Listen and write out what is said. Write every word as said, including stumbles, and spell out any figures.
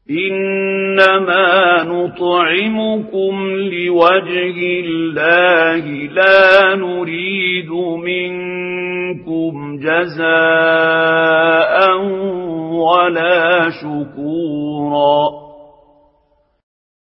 إنما نطعمكم لوجه الله لا نريد منكم جزاء ولا شكورا